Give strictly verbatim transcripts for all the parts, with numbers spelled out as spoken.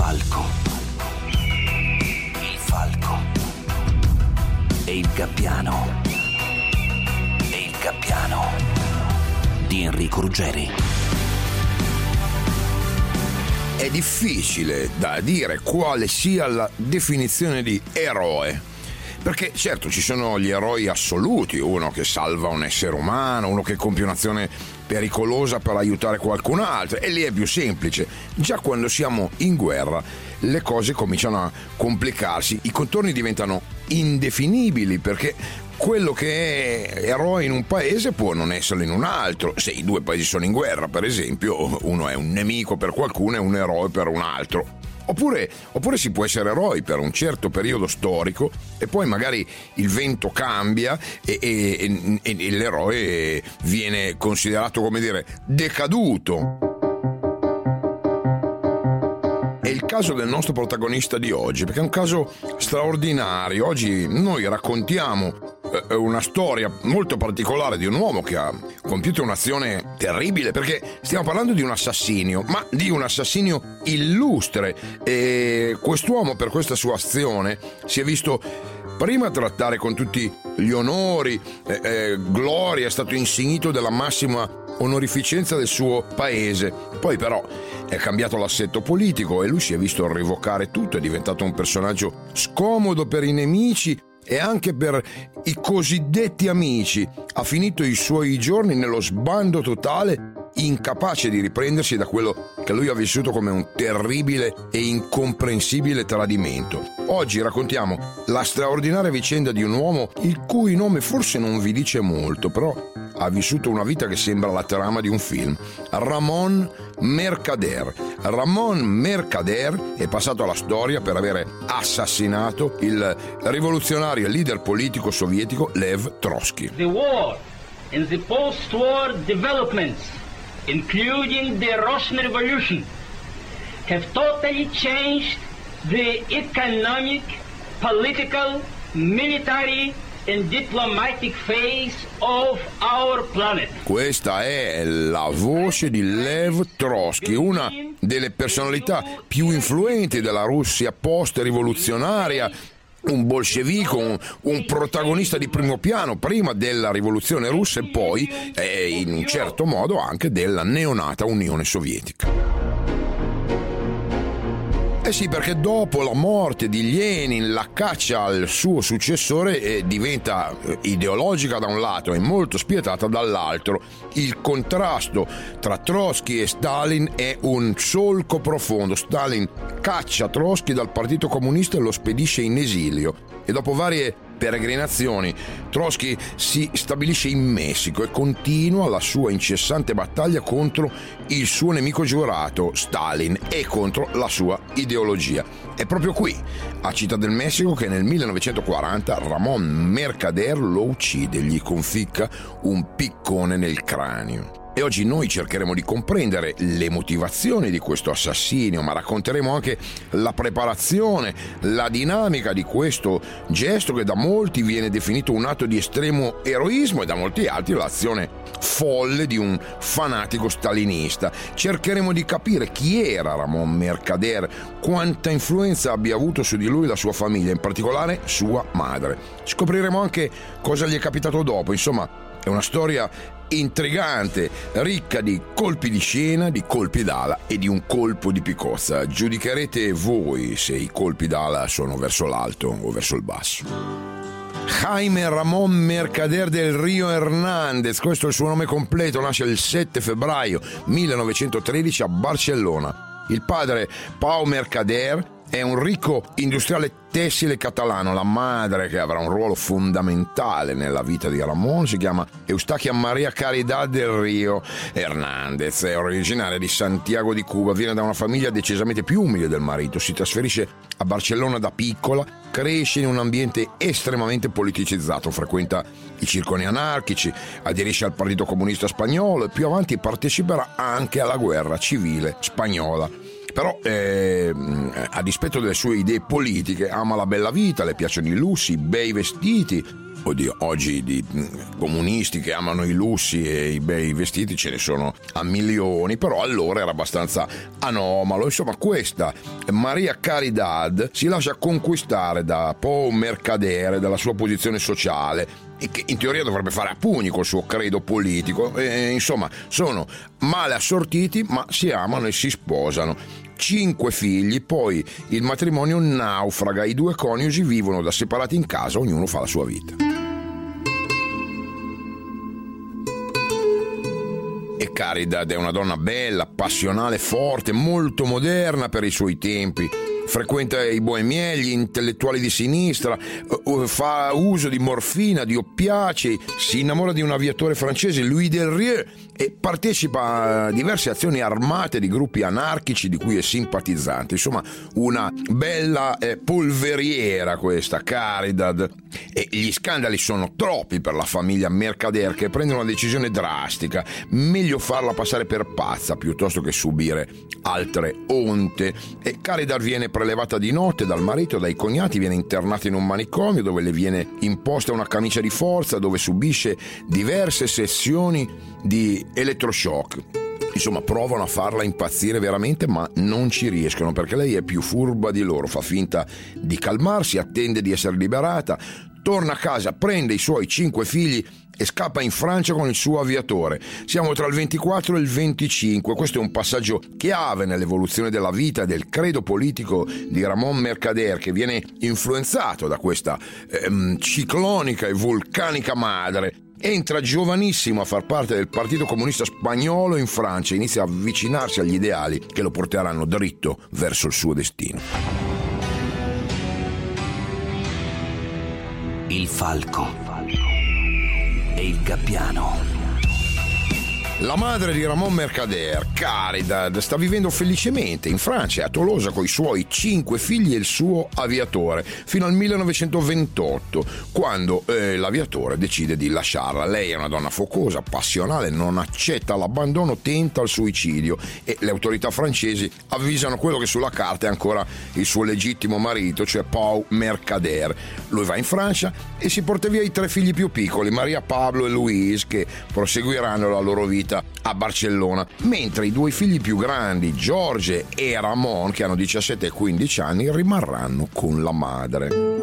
falco. Il falco. E il gabbiano. E il gabbiano di Enrico Ruggeri. È difficile da dire quale sia la definizione di eroe, perché certo ci sono gli eroi assoluti, uno che salva un essere umano, uno che compie un'azione pericolosa per aiutare qualcun altro, e lì è più semplice. Già quando siamo in guerra le cose cominciano a complicarsi, i contorni diventano indefinibili, perché quello che è eroe in un paese può non esserlo in un altro. Se i due paesi sono in guerra, per esempio, uno è un nemico per qualcuno e un eroe per un altro. Oppure, oppure si può essere eroi per un certo periodo storico e poi magari il vento cambia e, e, e, e l'eroe viene considerato, come dire, decaduto. È il caso del nostro protagonista di oggi, perché è un caso straordinario. Oggi noi raccontiamo una storia molto particolare di un uomo che ha compiuto un'azione terribile, perché stiamo parlando di un assassinio, ma di un assassinio illustre, e quest'uomo per questa sua azione si è visto prima trattare con tutti gli onori, eh, eh, gloria, è stato insignito della massima onorificenza del suo paese. Poi però è cambiato l'assetto politico e lui si è visto revocare tutto, è diventato un personaggio scomodo per i nemici e anche per i cosiddetti amici. Ha finito i suoi giorni nello sbando totale, incapace di riprendersi da quello che lui ha vissuto come un terribile e incomprensibile tradimento. Oggi raccontiamo la straordinaria vicenda di un uomo il cui nome forse non vi dice molto, però ha vissuto una vita che sembra la trama di un film. Ramón Mercader. Ramón Mercader è passato alla storia per aver assassinato il rivoluzionario e leader politico sovietico Lev Trotsky. The war and the post-war developments, including the Russian Revolution, have totally changed the economic, political, military and diplomatic phase of our planet. Questa è la voce di Lev Trotsky, una delle personalità più influenti della Russia post-rivoluzionaria, un bolscevico, un, un protagonista di primo piano prima della rivoluzione russa e poi eh, in un certo modo anche della neonata Unione Sovietica. Eh sì, perché dopo la morte di Lenin la caccia al suo successore eh, diventa ideologica da un lato e molto spietata dall'altro. Il contrasto tra Trotsky e Stalin è un solco profondo. Stalin caccia Trotsky dal Partito Comunista e lo spedisce in esilio, e dopo varie peregrinazioni Trotsky si stabilisce in Messico e continua la sua incessante battaglia contro il suo nemico giurato Stalin e contro la sua ideologia. È proprio qui, a Città del Messico, che nel millenovecentoquaranta Ramón Mercader lo uccide, gli conficca un piccone nel cranio. E oggi noi cercheremo di comprendere le motivazioni di questo assassinio, ma racconteremo anche la preparazione, la dinamica di questo gesto che da molti viene definito un atto di estremo eroismo e da molti altri l'azione folle di un fanatico stalinista. Cercheremo di capire chi era Ramón Mercader, quanta influenza abbia avuto su di lui la sua famiglia, in particolare sua madre. Scopriremo anche cosa gli è capitato dopo. Insomma, è una storia intrigante, ricca di colpi di scena, di colpi d'ala e di un colpo di picozza. Giudicherete voi se i colpi d'ala sono verso l'alto o verso il basso. Jaime Ramón Mercader del Río Hernández, questo è il suo nome completo, nasce il sette febbraio millenovecentotredici a Barcellona. Il padre, Pau Mercader, è un ricco industriale tessile catalano. La madre, che avrà un ruolo fondamentale nella vita di Ramón, si chiama Eustaquia María Caridad del Río Hernández, è originaria di Santiago di Cuba, viene da una famiglia decisamente più umile del marito, si trasferisce a Barcellona da piccola, cresce in un ambiente estremamente politicizzato, frequenta i circoli anarchici, aderisce al Partito Comunista Spagnolo e più avanti parteciperà anche alla guerra civile spagnola. Però eh, a dispetto delle sue idee politiche ama la bella vita, le piacciono i lussi, i bei vestiti, oddio, oggi di comunisti che amano i lussi e i bei vestiti ce ne sono a milioni, però allora era abbastanza anomalo. Insomma, questa Maria Caridad si lascia conquistare da Pau Mercader, dalla sua posizione sociale, e che in teoria dovrebbe fare a pugni col suo credo politico. E, insomma, sono male assortiti, ma si amano e si sposano. Cinque figli, poi il matrimonio naufraga, i due coniugi vivono da separati in casa, ognuno fa la sua vita. E Caridad è una donna bella, passionale, forte, molto moderna per i suoi tempi. Frequenta i boemier, gli intellettuali di sinistra, fa uso di morfina, di oppiacei, si innamora di un aviatore francese, Louis Delrieux, e partecipa a diverse azioni armate di gruppi anarchici di cui è simpatizzante. Insomma, una bella eh, polveriera questa Caridad. E gli scandali sono troppi per la famiglia Mercader, che prende una decisione drastica: meglio farla passare per pazza piuttosto che subire altre onte. E Caridad viene prelevata di notte dal marito e dai cognati, viene internata in un manicomio dove le viene imposta una camicia di forza, dove subisce diverse sessioni di elettroshock. Insomma, provano a farla impazzire veramente, ma non ci riescono, perché lei è più furba di loro. Fa finta di calmarsi, attende di essere liberata, torna a casa, prende i suoi cinque figli e scappa in Francia con il suo aviatore. Siamo tra il ventiquattro e il venticinque. Questo è un passaggio chiave nell'evoluzione della vita e del credo politico di Ramón Mercader, che viene influenzato da questa ehm, ciclonica e vulcanica madre. Entra giovanissimo a far parte del Partito Comunista Spagnolo in Francia, inizia a avvicinarsi agli ideali che lo porteranno dritto verso il suo destino. Il falco e il gabbiano. La madre di Ramón Mercader, Caridad, sta vivendo felicemente in Francia, a Tolosa, con i suoi cinque figli e il suo aviatore, fino al millenovecentoventotto, quando eh, l'aviatore decide di lasciarla. Lei è una donna focosa, passionale, non accetta l'abbandono, tenta il suicidio, e le autorità francesi avvisano quello che sulla carta è ancora il suo legittimo marito, cioè Pau Mercader. Lui va in Francia e si porta via i tre figli più piccoli, Maria, Pablo e Louise, che proseguiranno la loro vita a Barcellona, mentre i due figli più grandi, George e Ramón, che hanno diciassette e quindici anni, rimarranno con la madre.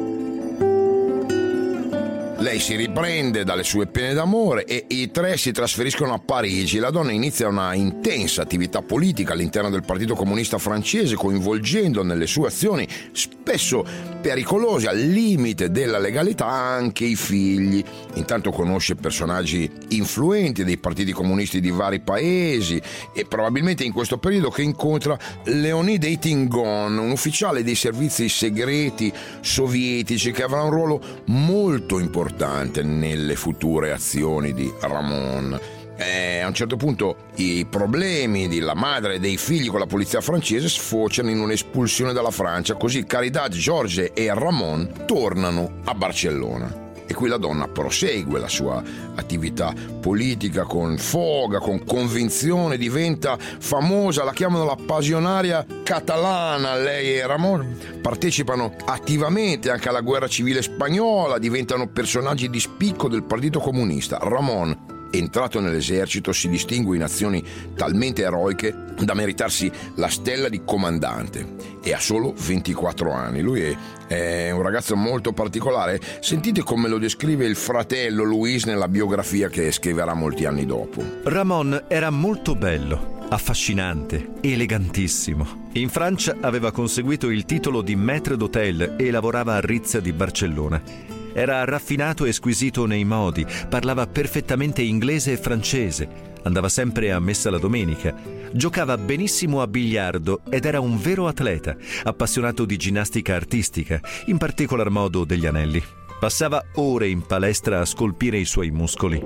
Lei si riprende dalle sue pene d'amore e i tre si trasferiscono a Parigi. La donna inizia una intensa attività politica all'interno del Partito Comunista francese, coinvolgendo nelle sue azioni, spesso pericolose, al limite della legalità, anche i figli. Intanto conosce personaggi influenti dei partiti comunisti di vari paesi, e probabilmente in questo periodo che incontra Leonid Eitingon, un ufficiale dei servizi segreti sovietici che avrà un ruolo molto importante nelle future azioni di Ramón. E a un certo punto i problemi della madre e dei figli con la polizia francese sfociano in un'espulsione dalla Francia, così Caridad, George e Ramón tornano a Barcellona. E qui la donna prosegue la sua attività politica con foga, con convinzione, diventa famosa, la chiamano la passionaria catalana. Lei e Ramón partecipano attivamente anche alla guerra civile spagnola, diventano personaggi di spicco del Partito Comunista. Ramón, entrato nell'esercito, si distingue in azioni talmente eroiche da meritarsi la stella di comandante, e ha solo ventiquattro anni. Lui è, è un ragazzo molto particolare. Sentite come lo descrive il fratello Luis nella biografia che scriverà molti anni dopo. Ramón era molto bello, affascinante, elegantissimo. In Francia aveva conseguito il titolo di maître d'hôtel e lavorava a Rizza di Barcellona. Era raffinato e squisito nei modi, parlava perfettamente inglese e francese, andava sempre a messa la domenica, giocava benissimo a biliardo ed era un vero atleta, appassionato di ginnastica artistica, in particolar modo degli anelli. Passava ore in palestra a scolpire i suoi muscoli.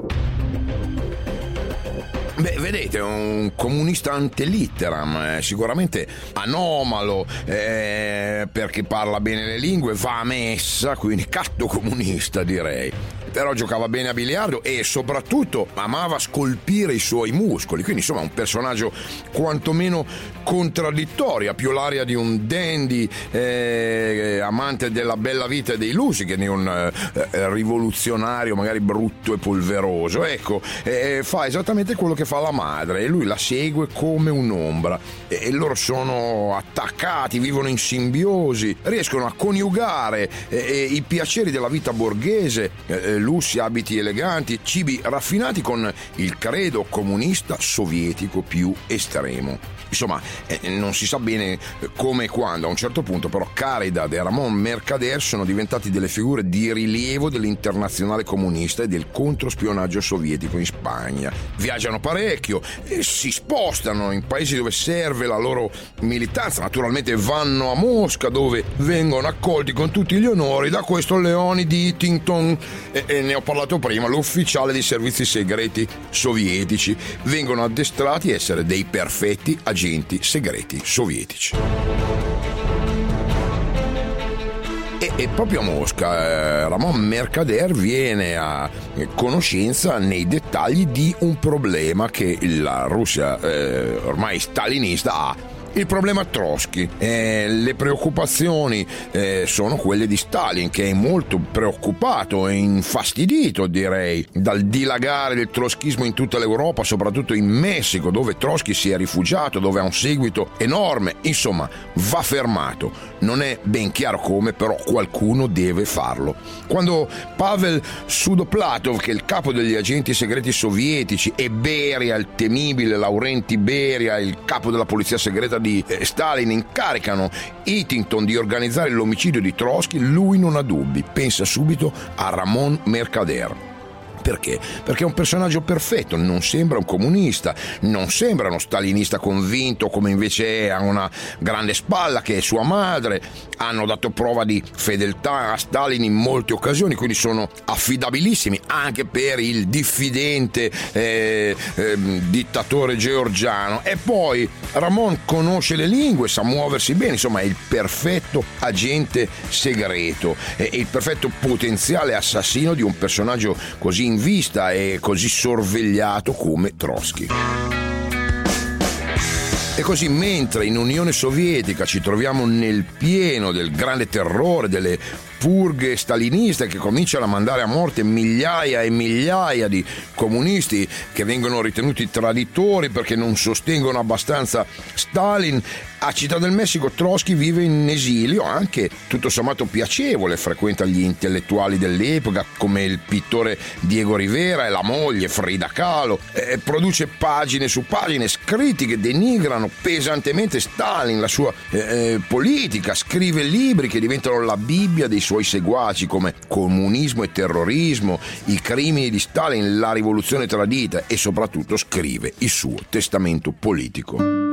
Beh, vedete, un comunista ante litteram, eh, sicuramente anomalo, eh, perché parla bene le lingue, va a messa, quindi catto comunista, direi. però giocava bene a biliardo e soprattutto amava scolpire i suoi muscoli, quindi insomma un personaggio quantomeno contraddittorio, ha più l'aria di un dandy eh, amante della bella vita e dei lusi che di un eh, rivoluzionario magari brutto e polveroso. Ecco, eh, fa esattamente quello che fa la madre e lui la segue come un'ombra e, e loro sono attaccati, vivono in simbiosi, riescono a coniugare eh, eh, i piaceri della vita borghese, eh, lussi, abiti eleganti, cibi raffinati con il credo comunista sovietico più estremo. Insomma, eh, non si sa bene come e quando. A un certo punto però Caridad e Ramón Mercader sono diventati delle figure di rilievo dell'internazionale comunista e del controspionaggio sovietico in Spagna. Viaggiano parecchio e si spostano in paesi dove serve la loro militanza. Naturalmente vanno a Mosca, dove vengono accolti con tutti gli onori da questo Leonid Whittington, e, e ne ho parlato prima, l'ufficiale dei servizi segreti sovietici. Vengono addestrati a essere dei perfetti agenti segreti sovietici. E, e proprio a Mosca eh, Ramón Mercader viene a conoscenza nei dettagli di un problema che la Russia eh, ormai stalinista ha. Il problema Trotsky, eh, le preoccupazioni eh, sono quelle di Stalin, che è molto preoccupato e infastidito, direi, dal dilagare del trotskismo in tutta l'Europa, soprattutto in Messico, dove Trotsky si è rifugiato, dove ha un seguito enorme. Insomma, va fermato. Non è ben chiaro come, però qualcuno deve farlo. Quando Pavel Sudoplatov, che è il capo degli agenti segreti sovietici, e Beria, il temibile Laurenti Beria, il capo della polizia segreta di Stalin, incaricano Whittington di organizzare l'omicidio di Trotsky, lui non ha dubbi, pensa subito a Ramón Mercader. Perché? Perché è un personaggio perfetto, non sembra un comunista, non sembra uno stalinista convinto come invece è, ha una grande spalla che è sua madre, hanno dato prova di fedeltà a Stalin in molte occasioni, quindi sono affidabilissimi anche per il diffidente eh, eh, dittatore georgiano. E poi Ramón conosce le lingue, sa muoversi bene, insomma è il perfetto agente segreto, è il perfetto potenziale assassino di un personaggio così in vista e così sorvegliato come Trotsky. E così, mentre in Unione Sovietica ci troviamo nel pieno del grande terrore, delle purghe staliniste che cominciano a mandare a morte migliaia e migliaia di comunisti che vengono ritenuti traditori perché non sostengono abbastanza Stalin, a Città del Messico Trotsky vive in esilio, anche tutto sommato piacevole, frequenta gli intellettuali dell'epoca come il pittore Diego Rivera e la moglie Frida Kahlo, eh, produce pagine su pagine scritti che denigrano pesantemente Stalin, la sua eh, politica, scrive libri che diventano la Bibbia dei suoi seguaci come Comunismo e terrorismo, i crimini di Stalin, la rivoluzione tradita, e soprattutto scrive il suo testamento politico.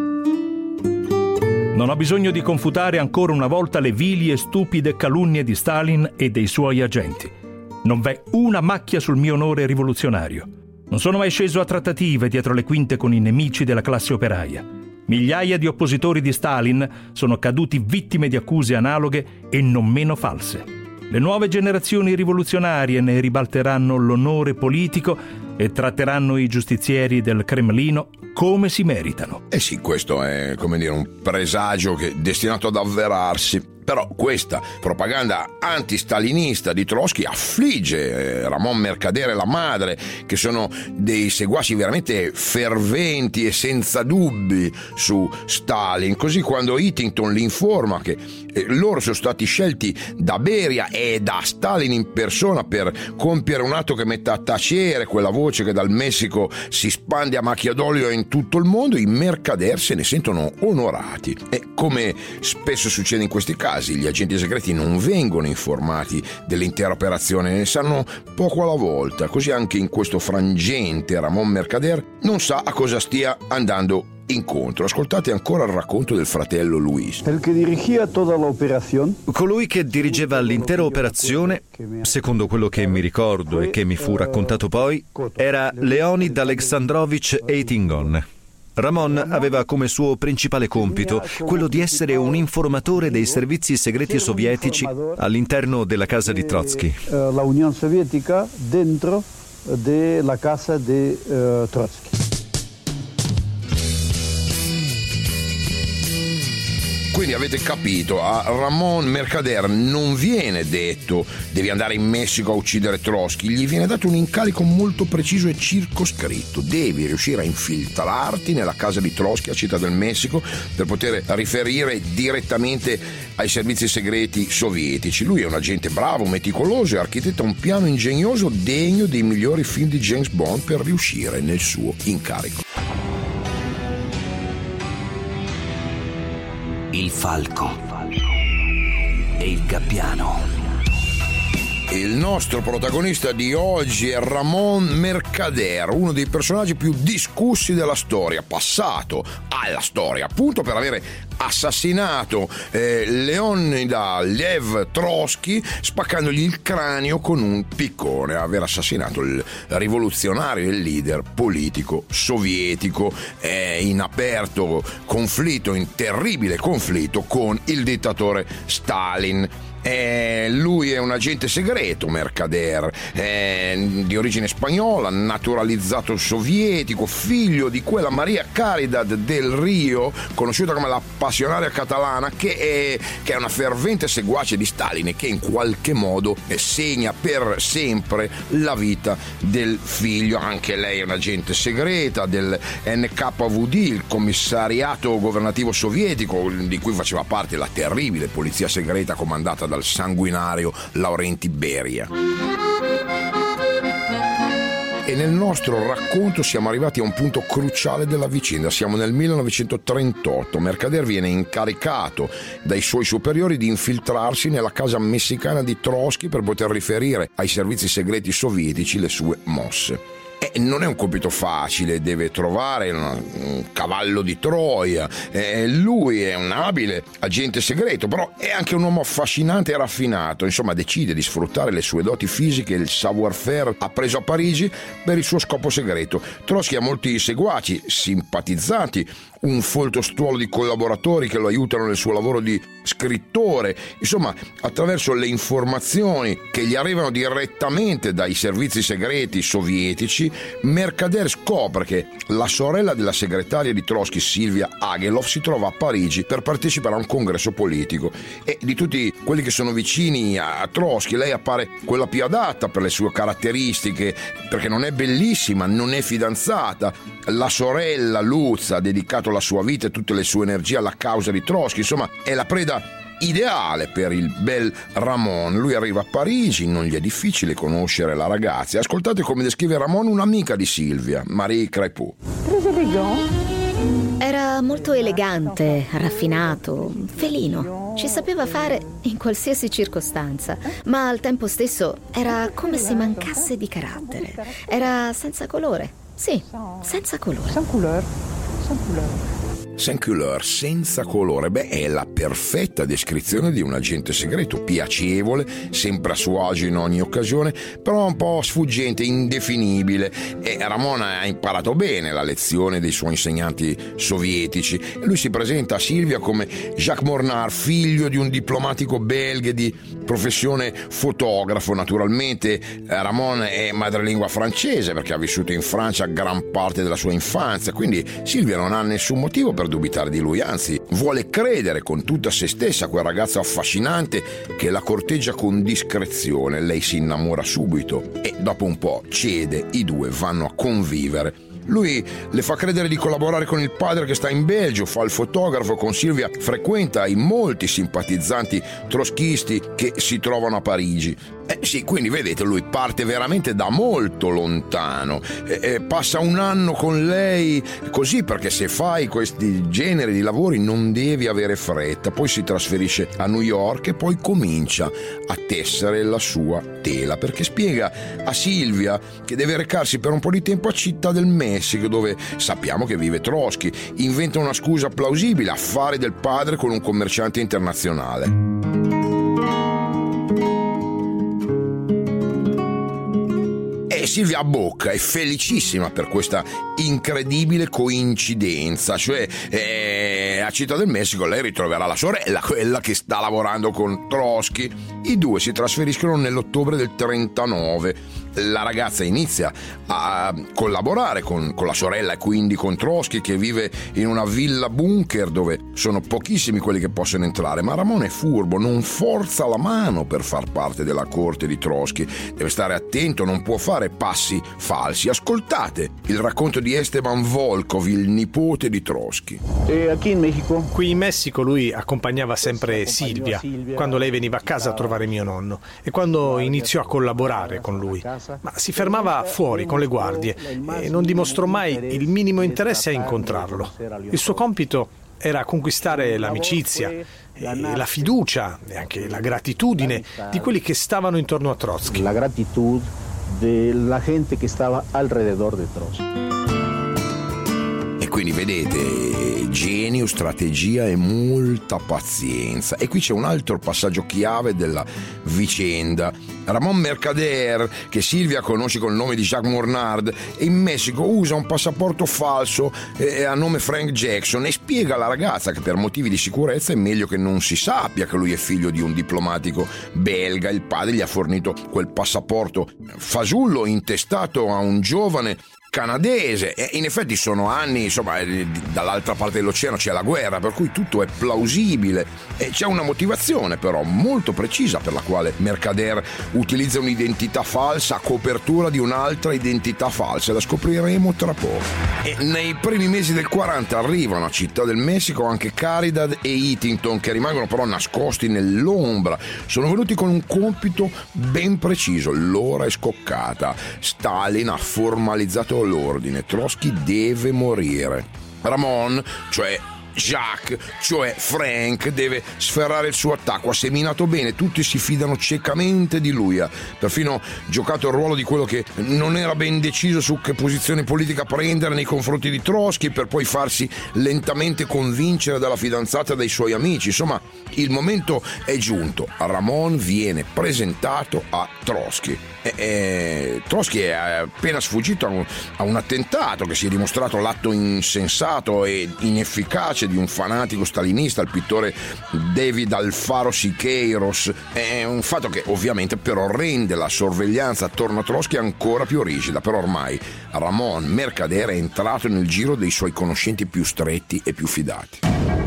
Non ho bisogno di confutare ancora una volta le vili e stupide calunnie di Stalin e dei suoi agenti. Non v'è una macchia sul mio onore rivoluzionario. Non sono mai sceso a trattative dietro le quinte con i nemici della classe operaia. Migliaia di oppositori di Stalin sono caduti vittime di accuse analoghe e non meno false. Le nuove generazioni rivoluzionarie ne ribalteranno l'onore politico e tratteranno i giustizieri del Cremlino come si meritano. Eh sì, questo è, come dire, un presagio che è destinato ad avverarsi. Però questa propaganda antistalinista di Trotsky affligge eh, Ramón Mercader e la madre, che sono dei seguaci veramente ferventi e senza dubbi su Stalin. Così quando Whittington li informa che eh, loro sono stati scelti da Beria e da Stalin in persona per compiere un atto che metta a tacere quella voce che dal Messico si spande a macchia d'olio in tutto il mondo, i Mercader se ne sentono onorati. E come spesso succede in questi casi, gli agenti segreti non vengono informati dell'intera operazione, ne sanno poco alla volta. Così anche in questo frangente Ramón Mercader non sa a cosa stia andando incontro. Ascoltate ancora il racconto del fratello Luis. El que dirigía toda la operación. Colui che dirigeva l'intera operazione, secondo quello che mi ricordo e che mi fu raccontato poi, era Leonid Alexandrovich Whittington. Ramon aveva come suo principale compito quello di essere un informatore dei servizi segreti sovietici all'interno della casa di Trotsky. La Unione Sovietica dentro della casa di uh, Trotsky. Quindi avete capito, a Ramon Mercader non viene detto devi andare in Messico a uccidere Trotsky, gli viene dato un incarico molto preciso e circoscritto: devi riuscire a infiltrarti nella casa di Trotsky a Città del Messico per poter riferire direttamente ai servizi segreti sovietici. Lui è un agente bravo, meticoloso e architetta un piano ingegnoso degno dei migliori film di James Bond per riuscire nel suo incarico. Il falco e il gabbiano. Il nostro protagonista di oggi è Ramon Mercader, uno dei personaggi più discussi della storia, passato alla storia, appunto per avere assassinato eh, Leonida Lev Trotsky spaccandogli il cranio con un piccone, aver assassinato il rivoluzionario e il leader politico sovietico eh, in aperto conflitto, in terribile conflitto con il dittatore Stalin. Eh, lui è un agente segreto, Mercader, eh, di origine spagnola, naturalizzato sovietico, figlio di quella Maria Caridad del Rio, conosciuta come la passionaria catalana, che è, che è una fervente seguace di Stalin e che in qualche modo segna per sempre la vita del figlio. Anche lei è un agente segreta del N K V D, il commissariato governativo sovietico, di cui faceva parte la terribile polizia segreta comandata da dal sanguinario Laurenti Beria. E nel nostro racconto siamo arrivati a un punto cruciale della vicenda. Siamo nel millenovecentotrentotto. Mercader viene incaricato dai suoi superiori di infiltrarsi nella casa messicana di Trotsky per poter riferire ai servizi segreti sovietici le sue mosse. Eh, non è un compito facile, deve trovare un, un cavallo di Troia. Eh, lui è un abile agente segreto, però è anche un uomo affascinante e raffinato. Insomma, decide di sfruttare le sue doti fisiche e il savoir-faire appreso a Parigi per il suo scopo segreto. Trotsky ha molti seguaci, simpatizzanti, un folto stuolo di collaboratori che lo aiutano nel suo lavoro di scrittore. Insomma, attraverso le informazioni che gli arrivano direttamente dai servizi segreti sovietici, Mercader scopre che la sorella della segretaria di Trotsky, Silvia Agelov, si trova a Parigi per partecipare a un congresso politico, e di tutti quelli che sono vicini a Trotsky lei appare quella più adatta per le sue caratteristiche, perché non è bellissima, non è fidanzata. La sorella Luz ha dedicato la sua vita e tutte le sue energie alla causa di Trotsky. Insomma, è la preda ideale per il bel Ramon. Lui arriva a Parigi, non gli è difficile conoscere la ragazza. Ascoltate come descrive Ramon un'amica di Silvia, Marie Crépeau. Era molto elegante, raffinato, felino. Ci sapeva fare in qualsiasi circostanza, ma al tempo stesso era come se mancasse di carattere. Era senza colore. Sì, senza colore. Sans couleur. Sans couleur. Sans couleur, senza colore. Beh, è la perfetta descrizione di un agente segreto, piacevole, sempre a suo agio in ogni occasione, però un po' sfuggente, indefinibile. E Ramon ha imparato bene la lezione dei suoi insegnanti sovietici. Lui si presenta a Silvia come Jacques Mornard, figlio di un diplomatico belga di professione fotografo. Naturalmente Ramon è madrelingua francese perché ha vissuto in Francia gran parte della sua infanzia, quindi Silvia non ha nessun motivo per dubitare di lui, anzi vuole credere con tutta se stessa a quel ragazzo affascinante che la corteggia con discrezione. Lei si innamora subito e dopo un po' cede, i due vanno a convivere. Lui le fa credere di collaborare con il padre che sta in Belgio, fa il fotografo con Silvia, frequenta i molti simpatizzanti trotskisti che si trovano a Parigi. Eh sì, quindi vedete, lui parte veramente da molto lontano, eh, eh, passa un anno con lei così, perché se fai questi generi di lavori non devi avere fretta. Poi si trasferisce a New York e poi comincia a tessere la sua tela, perché spiega a Silvia che deve recarsi per un po' di tempo a Città del Messico, dove sappiamo che vive Trotsky. Inventa una scusa plausibile: affari del padre con un commerciante internazionale. E Silvia abbocca, è felicissima per questa incredibile coincidenza, cioè eh, a Città del Messico lei ritroverà la sorella, quella che sta lavorando con Trotsky. I due si trasferiscono nell'ottobre del trentanove. La ragazza inizia a collaborare con, con la sorella e quindi con Trotsky, che vive in una villa bunker dove sono pochissimi quelli che possono entrare, ma Ramon è furbo, non forza la mano per far parte della corte di Trotsky, deve stare attento, non può fare passi falsi. Ascoltate il racconto di Esteban Volkov, il nipote di Trotsky. E qui in Messico? Qui in Messico lui accompagnava sempre Silvia quando lei veniva a casa a trovare mio nonno e quando iniziò a collaborare con lui. Ma si fermava fuori con le guardie e non dimostrò mai il minimo interesse a incontrarlo. Il suo compito era conquistare l'amicizia, e la fiducia e anche la gratitudine di quelli che stavano intorno a Trotsky. La gratitudine della gente che stava alrededor di Trotsky. E quindi vedete, genio, strategia e molta pazienza. E qui c'è un altro passaggio chiave della vicenda. Ramon Mercader, che Silvia conosce col nome di Jacques Mornard, in Messico usa un passaporto falso eh, a nome Frank Jackson e spiega alla ragazza che per motivi di sicurezza è meglio che non si sappia che lui è figlio di un diplomatico belga. Il padre gli ha fornito quel passaporto fasullo intestato a un giovane canadese, e in effetti sono anni, insomma, dall'altra parte dell'oceano c'è la guerra, per cui tutto è plausibile e c'è una motivazione però molto precisa per la quale Mercader utilizza un'identità falsa a copertura di un'altra identità falsa, la scopriremo tra poco. E nei primi mesi del quaranta arrivano a Città del Messico anche Caridad e Eatington, che rimangono però nascosti nell'ombra. Sono venuti con un compito ben preciso: l'ora è scoccata, Stalin ha formalizzato l'ordine, Trotsky deve morire. Ramon, cioè Jacques, cioè Frank, deve sferrare il suo attacco. Ha seminato bene, tutti si fidano ciecamente di lui, ha perfino giocato il ruolo di quello che non era ben deciso su che posizione politica prendere nei confronti di Trotsky, per poi farsi lentamente convincere dalla fidanzata e dai suoi amici. Insomma, il momento è giunto. Ramon viene presentato a Trotsky. E, e, Trotsky è appena sfuggito a un, a un attentato che si è dimostrato l'atto insensato e inefficace di un fanatico stalinista, il pittore David Alfaro Siqueiros. È un fatto che ovviamente però rende la sorveglianza attorno a Trotsky ancora più rigida, però ormai Ramon Mercader è entrato nel giro dei suoi conoscenti più stretti e più fidati.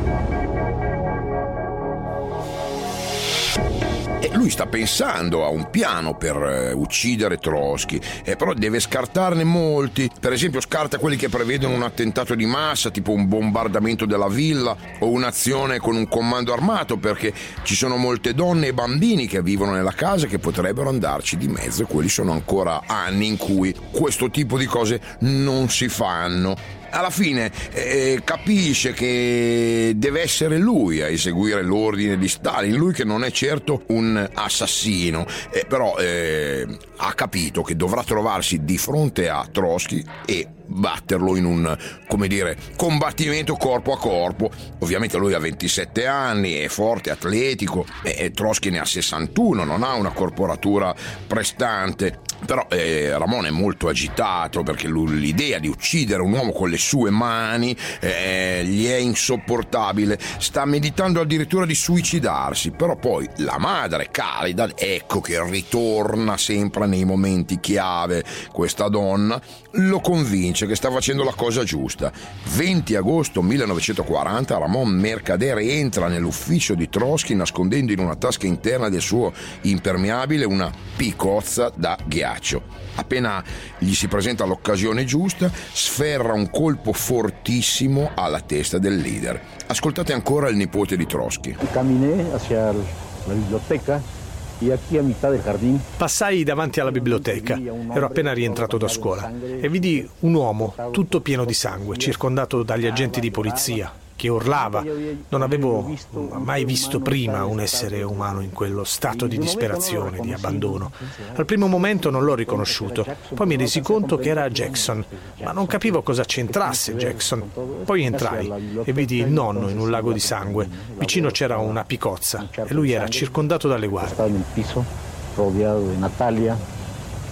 E lui sta pensando a un piano per eh, uccidere Trotsky, eh, però deve scartarne molti. Per esempio scarta quelli che prevedono un attentato di massa, tipo un bombardamento della villa o un'azione con un comando armato, perché ci sono molte donne e bambini che vivono nella casa che potrebbero andarci di mezzo, e quelli sono ancora anni in cui questo tipo di cose non si fanno. Alla fine eh, capisce che deve essere lui a eseguire l'ordine di Stalin, lui che non è certo un assassino, eh, però eh, ha capito che dovrà trovarsi di fronte a Trotsky e batterlo in un, come dire, combattimento corpo a corpo. Ovviamente lui ha ventisette anni, è forte, atletico, e Trotsky ne ha sessantuno, non ha una corporatura prestante. Però eh, Ramon è molto agitato perché lui, l'idea di uccidere un uomo con le sue mani eh, gli è insopportabile. Sta meditando addirittura di suicidarsi, però poi la madre Caridad, ecco che ritorna sempre nei momenti chiave, questa donna lo convince che sta facendo la cosa giusta. venti agosto millenovecentoquaranta Ramon Mercader entra nell'ufficio di Trotsky nascondendo in una tasca interna del suo impermeabile una picozza da ghiaccio. Appena gli si presenta l'occasione giusta, sferra un colpo fortissimo alla testa del leader. Ascoltate ancora il nipote di Trotsky. Caminé hacia la biblioteca e aquí a metà del giardino. Passai davanti alla biblioteca, ero appena rientrato da scuola, e vidi un uomo tutto pieno di sangue, circondato dagli agenti di polizia, che urlava. Non avevo mai visto prima un essere umano in quello stato di disperazione, di abbandono. Al primo momento non l'ho riconosciuto, poi mi resi conto che era Jackson, ma non capivo cosa c'entrasse Jackson. Poi entrai e vidi il nonno in un lago di sangue. Vicino c'era una picozza e lui era circondato dalle guardie. Stava nel piso, rodeato di Natalia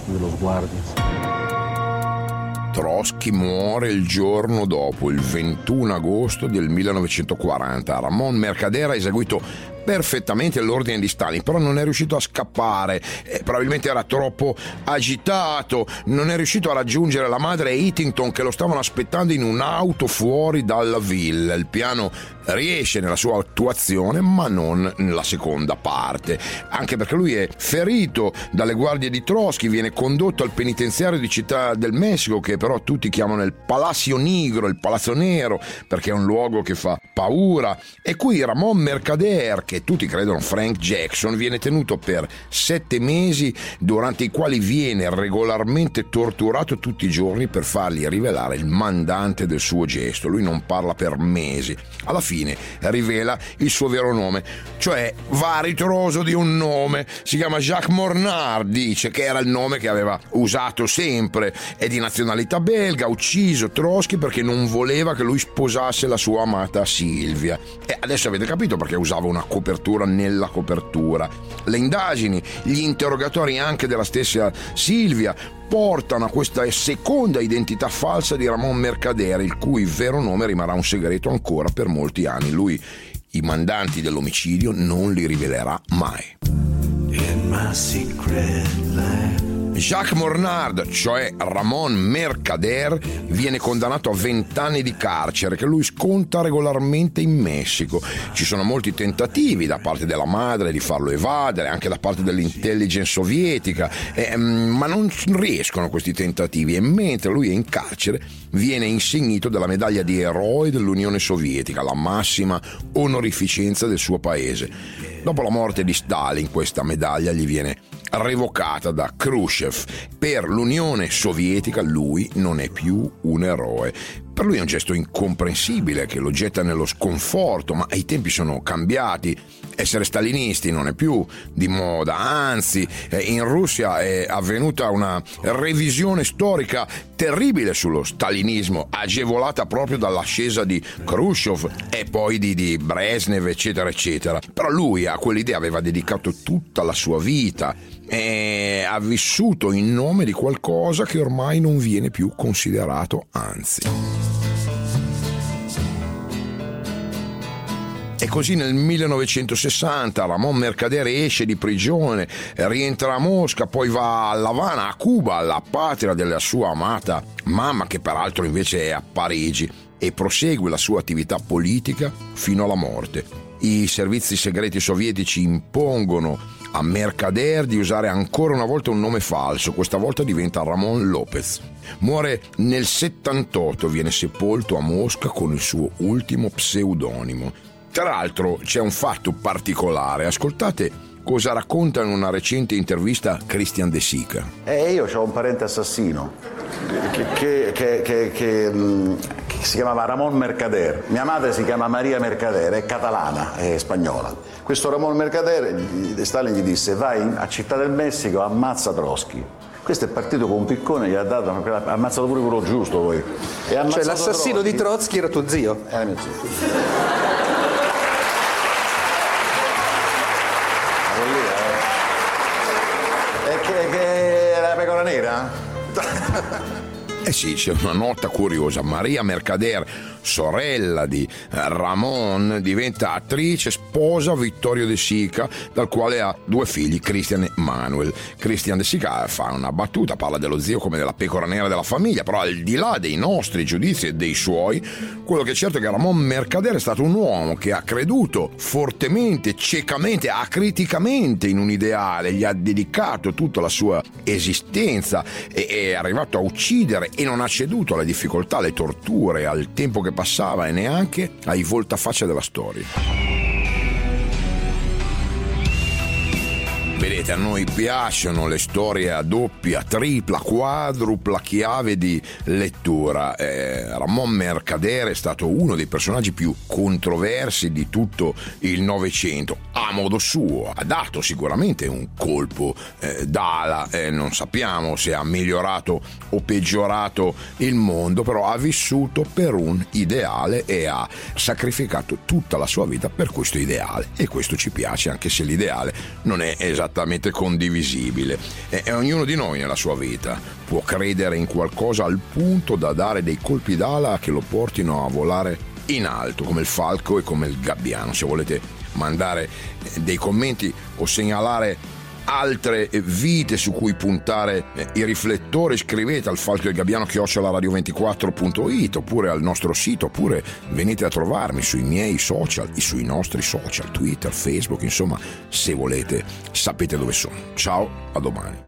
de los guardias. Trotsky muore il giorno dopo, il ventuno agosto del millenovecentoquaranta. Ramon Mercader ha eseguito perfettamente l'ordine di Stalin, però non è riuscito a scappare, eh, probabilmente era troppo agitato, non è riuscito a raggiungere la madre e Eatington che lo stavano aspettando in un'auto fuori dalla villa. Il piano riesce nella sua attuazione, ma non nella seconda parte, anche perché lui è ferito dalle guardie di Trotsky, viene condotto al penitenziario di Città del Messico, che però tutti chiamano il Palacio Negro, il Palazzo Nero, perché è un luogo che fa paura. E qui Ramon Mercader, che tutti credono Frank Jackson, viene tenuto per sette mesi, durante i quali viene regolarmente torturato tutti i giorni per fargli rivelare il mandante del suo gesto. Lui non parla per mesi. Alla fine rivela il suo vero nome, cioè va a ritroso di un nome, si chiama Jacques Mornard, dice che era il nome che aveva usato sempre, è di nazionalità belga, ha ucciso Trotsky perché non voleva che lui sposasse la sua amata Silvia. E adesso avete capito perché usava una copertura nella copertura. Le indagini, gli interrogatori anche della stessa Silvia portano a questa seconda identità falsa di Ramon Mercader, il cui vero nome rimarrà un segreto ancora per molti anni. Lui i mandanti dell'omicidio non li rivelerà mai. In my secret life. Jacques Mornard, cioè Ramon Mercader, viene condannato a vent'anni di carcere che lui sconta regolarmente in Messico. Ci sono molti tentativi da parte della madre di farlo evadere, anche da parte dell'intelligence sovietica, eh, ma non riescono questi tentativi, e mentre lui è in carcere viene insignito della medaglia di eroe dell'Unione Sovietica, la massima onorificenza del suo paese. Dopo la morte di Stalin, questa medaglia gli viene revocata da Khrushchev. Per l'Unione Sovietica lui non è più un eroe. Per lui è un gesto incomprensibile che lo getta nello sconforto, ma i tempi sono cambiati. Essere stalinisti non è più di moda, anzi in Russia è avvenuta una revisione storica terribile sullo stalinismo, agevolata proprio dall'ascesa di Khrushchev e poi di, di Brezhnev, eccetera eccetera. Però lui a quell'idea aveva dedicato tutta la sua vita e ha vissuto in nome di qualcosa che ormai non viene più considerato, anzi. E così nel millenovecentosessanta Ramon Mercader esce di prigione, rientra a Mosca, poi va a L'Avana, a Cuba, la patria della sua amata mamma, che peraltro invece è a Parigi, e prosegue la sua attività politica fino alla morte. I servizi segreti sovietici impongono a Mercader di usare ancora una volta un nome falso, questa volta diventa Ramon Lopez. Muore nel settantotto, viene sepolto a Mosca con il suo ultimo pseudonimo. Tra l'altro c'è un fatto particolare, ascoltate cosa racconta in una recente intervista Christian De Sica. Eh, io ho un parente assassino che, che, che, che, che, che si chiamava Ramon Mercader, mia madre si chiama Maria Mercader, è catalana, è spagnola. Questo Ramon Mercader, Stalin gli disse: vai a Città del Messico, ammazza Trotsky. Questo è partito con un piccone, gli ha dato, ha ammazzato pure quello giusto poi. E cioè l'assassino Trotsky. Di Trotsky era tuo zio? Era mio zio. Che, che era la pecora nera? Eh sì, c'è una nota curiosa. Maria Mercader, sorella di Ramon, diventa attrice, sposa Vittorio De Sica, dal quale ha due figli, Christian e Manuel. Christian De Sica fa una battuta, parla dello zio come della pecora nera della famiglia, però al di là dei nostri giudizi e dei suoi, quello che è certo è che Ramon Mercader è stato un uomo che ha creduto fortemente, ciecamente, acriticamente in un ideale, gli ha dedicato tutta la sua esistenza e è arrivato a uccidere e non ha ceduto alle difficoltà, alle torture, al tempo che passava e neanche ai voltafaccia della storia. Vedete, a noi piacciono le storie a doppia, tripla, quadrupla chiave di lettura. Eh, Ramon Mercader è stato uno dei personaggi più controversi di tutto il Novecento. A modo suo ha dato sicuramente un colpo eh, d'ala, eh, non sappiamo se ha migliorato o peggiorato il mondo, però ha vissuto per un ideale e ha sacrificato tutta la sua vita per questo ideale, e questo ci piace, anche se l'ideale non è esattamente altamente condivisibile. E, e ognuno di noi nella sua vita può credere in qualcosa al punto da dare dei colpi d'ala che lo portino a volare in alto, come il falco e come il gabbiano. Se volete mandare dei commenti o segnalare altre vite su cui puntare i riflettori, scrivete al falco e il gabbiano chiocciola radio ventiquattro punto it oppure al nostro sito, oppure venite a trovarmi sui miei social, sui nostri social, Twitter, Facebook, insomma, se volete sapete dove sono. Ciao, a domani.